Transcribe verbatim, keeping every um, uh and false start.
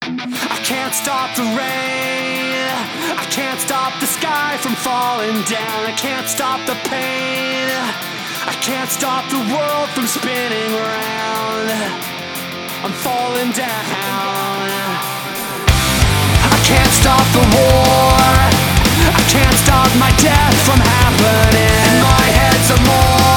I can't stop the rain, I can't stop the sky from falling down, I can't stop the pain, I can't stop the world from spinning round. I'm falling down. I can't stop the war, I can't stop my death from happening. In my head's a more